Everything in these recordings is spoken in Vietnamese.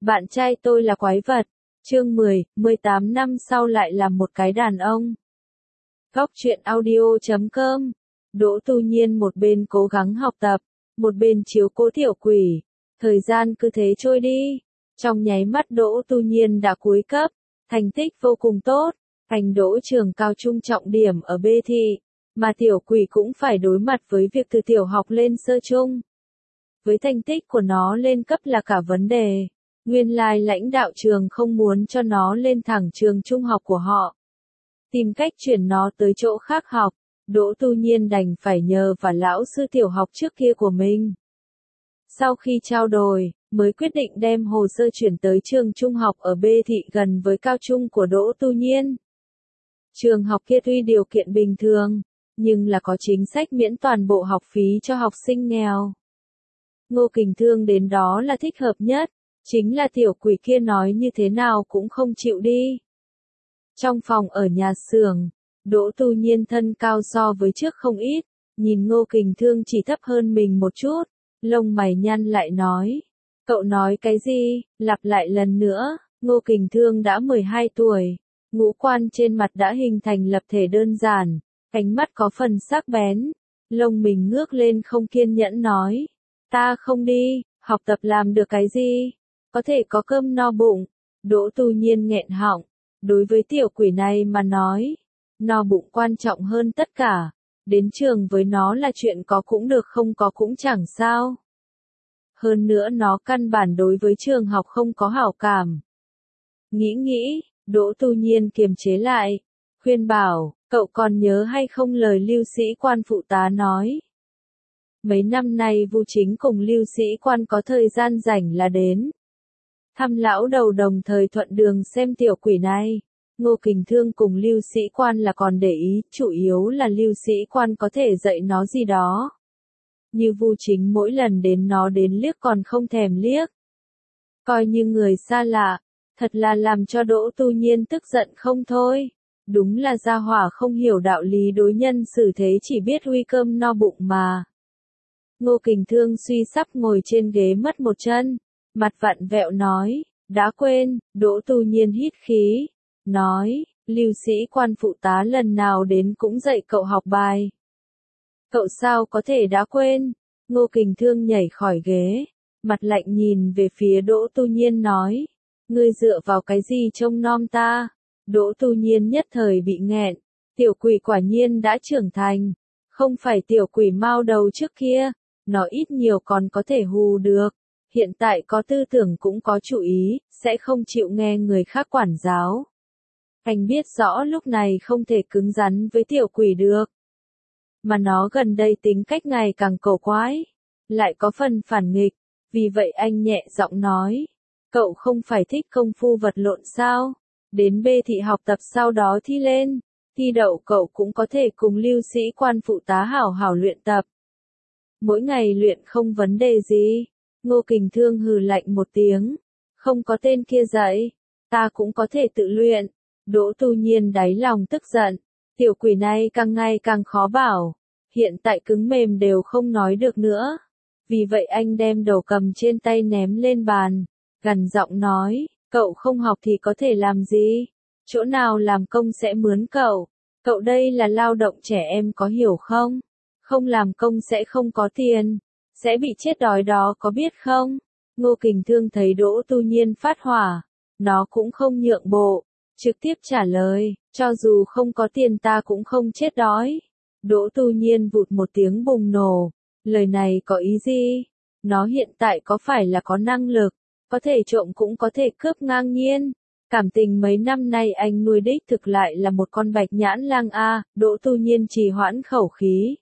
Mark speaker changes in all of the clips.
Speaker 1: Bạn trai tôi là quái vật. Chương 10, 18 năm sau lại là một cái đàn ông. Góc truyện audio.com. Đỗ Tu Nhiên một bên cố gắng học tập, một bên chiếu cố tiểu quỷ. Thời gian cứ thế trôi đi. Trong nháy mắt Đỗ Tu Nhiên đã cuối cấp, thành tích vô cùng tốt, thành đỗ trường cao trung trọng điểm ở B thị, mà tiểu quỷ cũng phải đối mặt với việc từ tiểu học lên sơ trung. Với thành tích của nó lên cấp là cả vấn đề. Nguyên lai lãnh đạo trường không muốn cho nó lên thẳng trường trung học của họ. Tìm cách chuyển nó tới chỗ khác học, Đỗ Tu Nhiên đành phải nhờ vào lão sư tiểu học trước kia của mình. Sau khi trao đổi, mới quyết định đem hồ sơ chuyển tới trường trung học ở B thị gần với cao trung của Đỗ Tu Nhiên. Trường học kia tuy điều kiện bình thường, nhưng là có chính sách miễn toàn bộ học phí cho học sinh nghèo. Ngô Kình Thương đến đó là thích hợp nhất, chính là tiểu quỷ kia nói như thế nào cũng không chịu đi. Trong phòng ở nhà xưởng, Đỗ Tu Nhiên thân cao so với trước không ít, nhìn Ngô Kình Thương chỉ thấp hơn mình một chút, lông mày nhăn lại nói. Cậu nói cái gì? Lặp lại lần nữa, Ngô Kình Thương đã 12 tuổi, ngũ quan trên mặt đã hình thành lập thể đơn giản, ánh mắt có phần sắc bén, lông mình ngước lên không kiên nhẫn nói. Ta không đi, học tập làm được cái gì? Có thể có cơm no bụng. Đỗ Tu Nhiên nghẹn họng, đối với tiểu quỷ này mà nói, no bụng quan trọng hơn tất cả, đến trường với nó là chuyện có cũng được không có cũng chẳng sao. Hơn nữa nó căn bản đối với trường học không có hảo cảm. Nghĩ, Đỗ Tu Nhiên kiềm chế lại, khuyên bảo, cậu còn nhớ hay không lời Lưu Sĩ Quan phụ tá nói. Mấy năm nay Vu Chính cùng Lưu Sĩ Quan có thời gian rảnh là đến thăm lão đầu đồng thời thuận đường xem tiểu quỷ này. Ngô Kình Thương cùng Lưu Sĩ Quan là còn để ý, chủ yếu là Lưu Sĩ Quan có thể dạy nó gì đó. Như Vu Chính mỗi lần đến nó đến liếc còn không thèm liếc. Coi như người xa lạ, thật là làm cho Đỗ Tu Nhiên tức giận không thôi. Đúng là gia hỏa không hiểu đạo lý đối nhân xử thế, chỉ biết huy cơm no bụng mà. Ngô Kình Thương suy sắp ngồi trên ghế mất một chân, mặt vặn vẹo nói, đã quên. Đỗ Tu Nhiên hít khí, nói, Lưu Sĩ Quan phụ tá lần nào đến cũng dạy cậu học bài. Cậu sao có thể đã quên? Ngô Kình Thương nhảy khỏi ghế, mặt lạnh nhìn về phía Đỗ Tu Nhiên nói, ngươi dựa vào cái gì trông nom ta? Đỗ Tu Nhiên nhất thời bị nghẹn, tiểu quỷ quả nhiên đã trưởng thành, không phải tiểu quỷ mao đầu trước kia, nó ít nhiều còn có thể hù được, hiện tại có tư tưởng cũng có chủ ý, sẽ không chịu nghe người khác quản giáo. Anh biết rõ lúc này không thể cứng rắn với tiểu quỷ được. Mà nó gần đây tính cách ngày càng cổ quái, lại có phần phản nghịch, vì vậy anh nhẹ giọng nói, cậu không phải thích công phu vật lộn sao? Đến B thị học tập sau đó thi lên, thi đậu cậu cũng có thể cùng Lưu Sĩ Quan phụ tá hảo hảo luyện tập. Mỗi ngày luyện không vấn đề gì. Ngô Kình Thương hừ lạnh một tiếng, không có tên kia dạy, ta cũng có thể tự luyện. Đỗ Tu Nhiên đáy lòng tức giận, tiểu quỷ này càng ngày càng khó bảo, hiện tại cứng mềm đều không nói được nữa. Vì vậy anh đem đầu cầm trên tay ném lên bàn, gằn giọng nói, cậu không học thì có thể làm gì? Chỗ nào làm công sẽ mướn cậu? Cậu đây là lao động trẻ em có hiểu không? Không làm công sẽ không có tiền, sẽ bị chết đói đó có biết không? Ngô Kình Thương thấy Đỗ Tu Nhiên phát hỏa, nó cũng không nhượng bộ, trực tiếp trả lời, cho dù không có tiền ta cũng không chết đói. Đỗ Tu Nhiên vụt một tiếng bùng nổ, lời này có ý gì? Nó hiện tại có phải là có năng lực, có thể trộm cũng có thể cướp ngang nhiên. Cảm tình mấy năm nay anh nuôi đích thực lại là một con bạch nhãn lang a. Đỗ Tu Nhiên trì hoãn khẩu khí,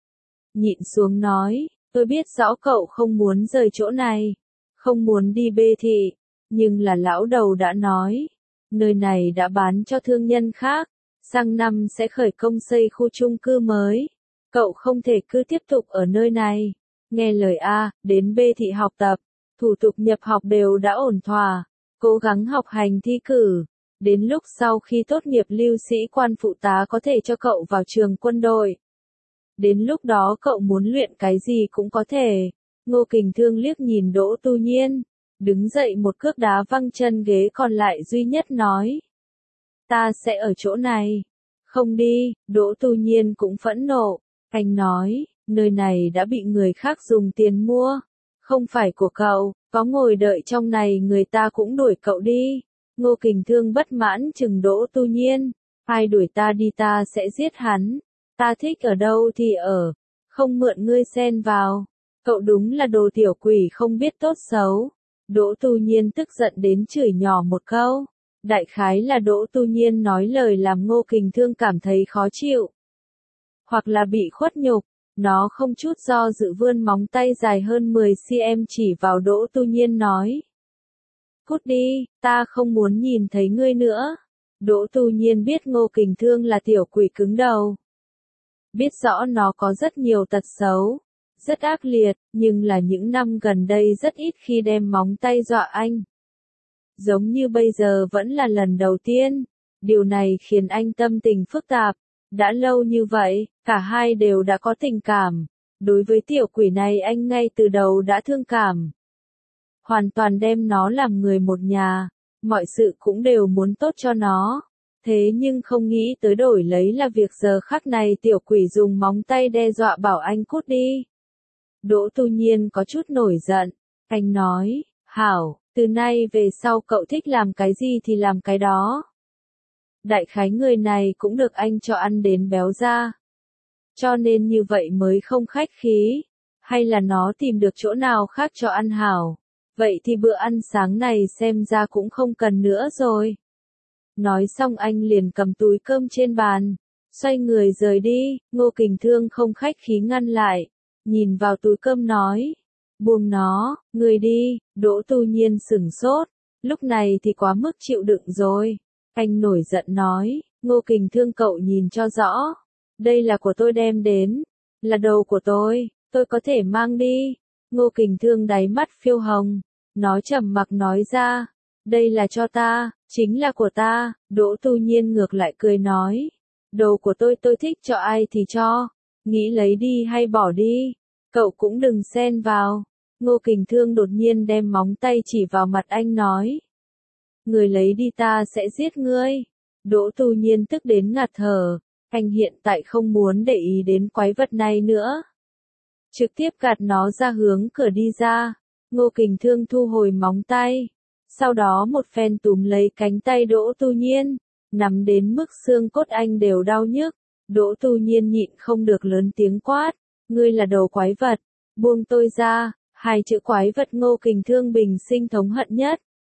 Speaker 1: nhịn xuống nói, tôi biết rõ cậu không muốn rời chỗ này, không muốn đi B thị, nhưng là lão đầu đã nói, nơi này đã bán cho thương nhân khác, sang năm sẽ khởi công xây khu chung cư mới, cậu không thể cứ tiếp tục ở nơi này. Nghe lời A, đến B thị học tập, thủ tục nhập học đều đã ổn thỏa, cố gắng học hành thi cử, đến lúc sau khi tốt nghiệp Lưu Sĩ Quan phụ tá có thể cho cậu vào trường quân đội. Đến lúc đó cậu muốn luyện cái gì cũng có thể. Ngô Kình Thương liếc nhìn Đỗ Tu Nhiên, đứng dậy một cước đá văng chân ghế còn lại duy nhất nói. Ta sẽ ở chỗ này. Không đi, Đỗ Tu Nhiên cũng phẫn nộ. Anh nói, nơi này đã bị người khác dùng tiền mua. Không phải của cậu, có ngồi đợi trong này người ta cũng đuổi cậu đi. Ngô Kình Thương bất mãn chừng Đỗ Tu Nhiên. Ai đuổi ta đi ta sẽ giết hắn. Ta thích ở đâu thì ở. Không mượn ngươi xen vào. Cậu đúng là đồ tiểu quỷ không biết tốt xấu. Đỗ Tu Nhiên tức giận đến chửi nhỏ một câu. Đại khái là Đỗ Tu Nhiên nói lời làm Ngô Kình Thương cảm thấy khó chịu. Hoặc là bị khuất nhục, nó không chút do dự vươn móng tay dài hơn 10 cm chỉ vào Đỗ Tu Nhiên nói. Cút đi, ta không muốn nhìn thấy ngươi nữa. Đỗ Tu Nhiên biết Ngô Kình Thương là tiểu quỷ cứng đầu. Biết rõ nó có rất nhiều tật xấu, rất ác liệt, nhưng là những năm gần đây rất ít khi đem móng tay dọa anh. Giống như bây giờ vẫn là lần đầu tiên, điều này khiến anh tâm tình phức tạp. Đã lâu như vậy, cả hai đều đã có tình cảm. Đối với tiểu quỷ này anh ngay từ đầu đã thương cảm. Hoàn toàn đem nó làm người một nhà, mọi sự cũng đều muốn tốt cho nó. Thế nhưng không nghĩ tới đổi lấy là việc giờ khắc này tiểu quỷ dùng móng tay đe dọa bảo anh cút đi. Đỗ Tu Nhiên có chút nổi giận. Anh nói, hảo, từ nay về sau cậu thích làm cái gì thì làm cái đó. Đại khái người này cũng được anh cho ăn đến béo ra. Cho nên như vậy mới không khách khí. Hay là nó tìm được chỗ nào khác cho ăn hảo. Vậy thì bữa ăn sáng này xem ra cũng không cần nữa rồi. Nói xong anh liền cầm túi cơm trên bàn. Xoay người rời đi, Ngô Kình Thương không khách khí ngăn lại. Nhìn vào túi cơm nói. Buông nó, người đi, Đỗ Tu Nhiên sửng sốt. Lúc này thì quá mức chịu đựng rồi. Anh nổi giận nói, Ngô Kình Thương cậu nhìn cho rõ. Đây là của tôi đem đến. Là đồ của tôi có thể mang đi. Ngô Kình Thương đáy mắt phiêu hồng. Nó trầm mặc nói ra. Đây là cho ta, chính là của ta. Đỗ Tu Nhiên ngược lại cười nói. Đồ của tôi thích cho ai thì cho. Nghĩ lấy đi hay bỏ đi. Cậu cũng đừng xen vào. Ngô Kình Thương đột nhiên đem móng tay chỉ vào mặt anh nói. Người lấy đi ta sẽ giết ngươi. Đỗ Tu Nhiên tức đến ngạt thở. Anh hiện tại không muốn để ý đến quái vật này nữa. Trực tiếp gạt nó ra hướng cửa đi ra. Ngô Kình Thương thu hồi móng tay. Sau đó một phen túm lấy cánh tay Đỗ Tu Nhiên. Nắm đến mức xương cốt anh đều đau nhức. Đỗ Tu Nhiên nhịn không được lớn tiếng quát. Ngươi là đồ quái vật. Buông tôi ra. Hai chữ quái vật Ngô Kình Thương bình sinh thống hận nhất.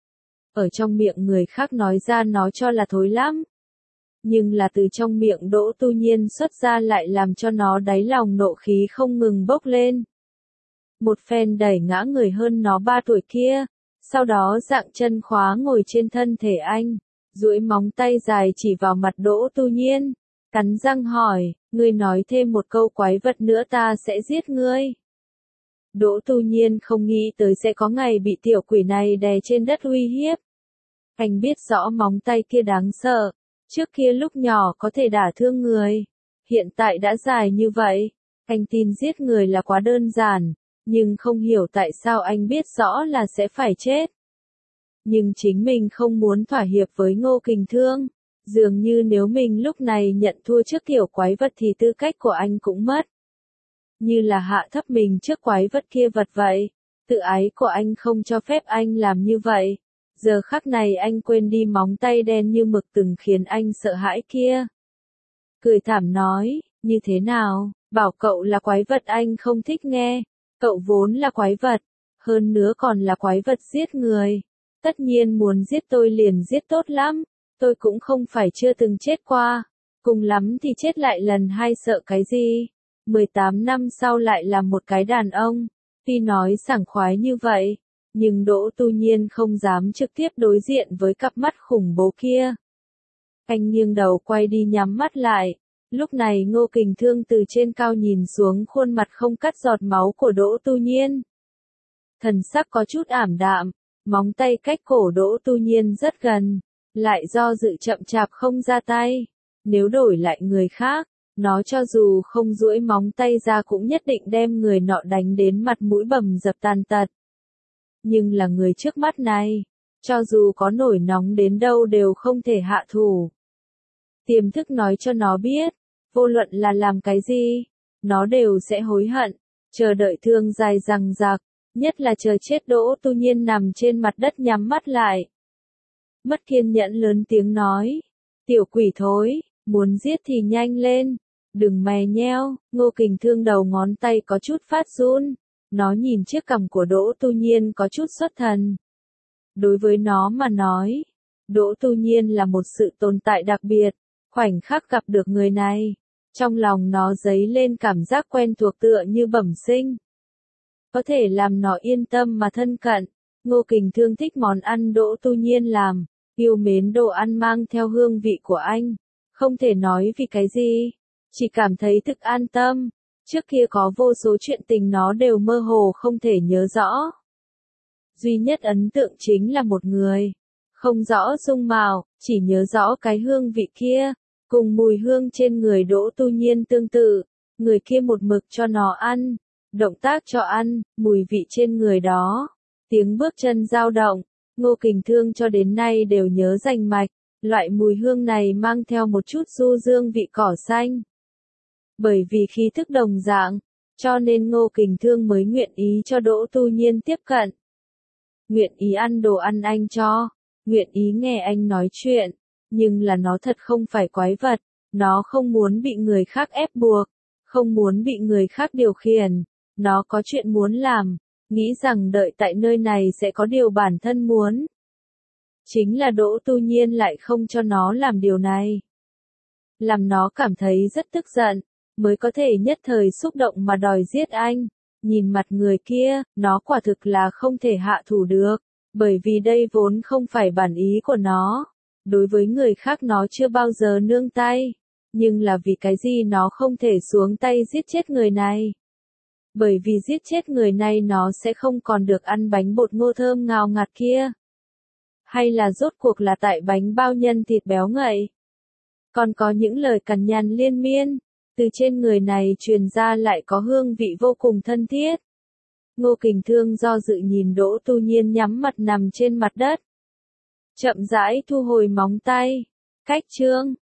Speaker 1: Ở trong miệng người khác nói ra nó cho là thối lắm. Nhưng là từ trong miệng Đỗ Tu Nhiên xuất ra lại làm cho nó đáy lòng nộ khí không ngừng bốc lên. Một phen đẩy ngã người hơn nó 3 tuổi kia, sau đó dạng chân khóa ngồi trên thân thể anh, duỗi móng tay dài chỉ vào mặt Đỗ Tu Nhiên, cắn răng hỏi, ngươi nói thêm một câu quái vật nữa ta sẽ giết ngươi. Đỗ Tu Nhiên không nghĩ tới sẽ có ngày bị tiểu quỷ này đè trên đất uy hiếp. Anh biết rõ móng tay kia đáng sợ, trước kia lúc nhỏ có thể đả thương người, hiện tại đã dài như vậy. Anh tin giết người là quá đơn giản, nhưng không hiểu tại sao anh biết rõ là sẽ phải chết. Nhưng chính mình không muốn thỏa hiệp với Ngô Kình Thương, dường như nếu mình lúc này nhận thua trước tiểu quái vật thì tư cách của anh cũng mất. Như là hạ thấp mình trước quái vật kia vật vậy. Tự ái của anh không cho phép anh làm như vậy. Giờ khắc này anh quên đi móng tay đen như mực từng khiến anh sợ hãi kia. Cười thảm nói, như thế nào, bảo cậu là quái vật anh không thích nghe. Cậu vốn là quái vật, hơn nữa còn là quái vật giết người. Tất nhiên muốn giết tôi liền giết tốt lắm, tôi cũng không phải chưa từng chết qua. Cùng lắm thì chết lại lần hai sợ cái gì. 18 năm sau lại là một cái đàn ông. Tuy nói sảng khoái như vậy, nhưng Đỗ Tu Nhiên không dám trực tiếp đối diện với cặp mắt khủng bố kia. Anh nghiêng đầu quay đi nhắm mắt lại. Lúc này Ngô Kình Thương từ trên cao nhìn xuống khuôn mặt không cắt giọt máu của Đỗ Tu Nhiên. Thần sắc có chút ảm đạm, móng tay cách cổ Đỗ Tu Nhiên rất gần, lại do dự chậm chạp không ra tay. Nếu đổi lại người khác, nó cho dù không duỗi móng tay ra cũng nhất định đem người nọ đánh đến mặt mũi bầm dập tàn tật. nhưng là người trước mắt này, cho dù có nổi nóng đến đâu đều không thể hạ thủ. Tiềm thức nói cho nó biết, vô luận là làm cái gì, nó đều sẽ hối hận, chờ đợi thương dài dằng dặc, nhất là chờ chết. Đỗ Tu Nhiên nằm trên mặt đất nhắm mắt lại. Mất kiên nhẫn lớn tiếng nói, tiểu quỷ thối, muốn giết thì nhanh lên, đừng mè nheo. Ngô Kình Thương đầu ngón tay có chút phát run, nó nhìn chiếc cằm của Đỗ Tu Nhiên có chút xuất thần. Đối với nó mà nói, Đỗ Tu Nhiên là một sự tồn tại đặc biệt, khoảnh khắc gặp được người này, trong lòng nó dấy lên cảm giác quen thuộc tựa như bẩm sinh. Có thể làm nó yên tâm mà thân cận. Ngô Kình Thương thích món ăn Đỗ Tu Nhiên làm, yêu mến đồ ăn mang theo hương vị của anh, không thể nói vì cái gì, chỉ cảm thấy thực an tâm. Trước kia có vô số chuyện tình nó đều mơ hồ không thể nhớ rõ. Duy nhất ấn tượng chính là một người, không rõ dung mạo, chỉ nhớ rõ cái hương vị kia, cùng mùi hương trên người Đỗ Tu Nhiên tương tự, người kia một mực cho nó ăn, động tác cho ăn, mùi vị trên người đó, tiếng bước chân dao động, Ngô Kình Thương cho đến nay đều nhớ rành mạch, loại mùi hương này mang theo một chút du dương vị cỏ xanh. Bởi vì khí thức đồng dạng, cho nên Ngô Kình Thương mới nguyện ý cho Đỗ Tu Nhiên tiếp cận. Nguyện ý ăn đồ ăn anh cho, nguyện ý nghe anh nói chuyện, nhưng là nó thật không phải quái vật, nó không muốn bị người khác ép buộc, không muốn bị người khác điều khiển, nó có chuyện muốn làm, nghĩ rằng đợi tại nơi này sẽ có điều bản thân muốn. Chính là Đỗ Tu Nhiên lại không cho nó làm điều này. Làm nó cảm thấy rất tức giận, mới có thể nhất thời xúc động mà đòi giết anh. Nhìn mặt người kia, nó quả thực là không thể hạ thủ được, bởi vì đây vốn không phải bản ý của nó. Đối với người khác nó chưa bao giờ nương tay, nhưng là vì cái gì nó không thể xuống tay giết chết người này. Bởi vì giết chết người này nó sẽ không còn được ăn bánh bột ngô thơm ngào ngạt kia. Hay là rốt cuộc là tại bánh bao nhân thịt béo ngậy. Còn có những lời cằn nhằn liên miên, từ trên người này truyền ra lại có hương vị vô cùng thân thiết. Ngô Kình Thương do dự nhìn Đỗ Tu Nhiên nhắm mặt nằm trên mặt đất. Chậm rãi thu hồi móng tay. Cách chương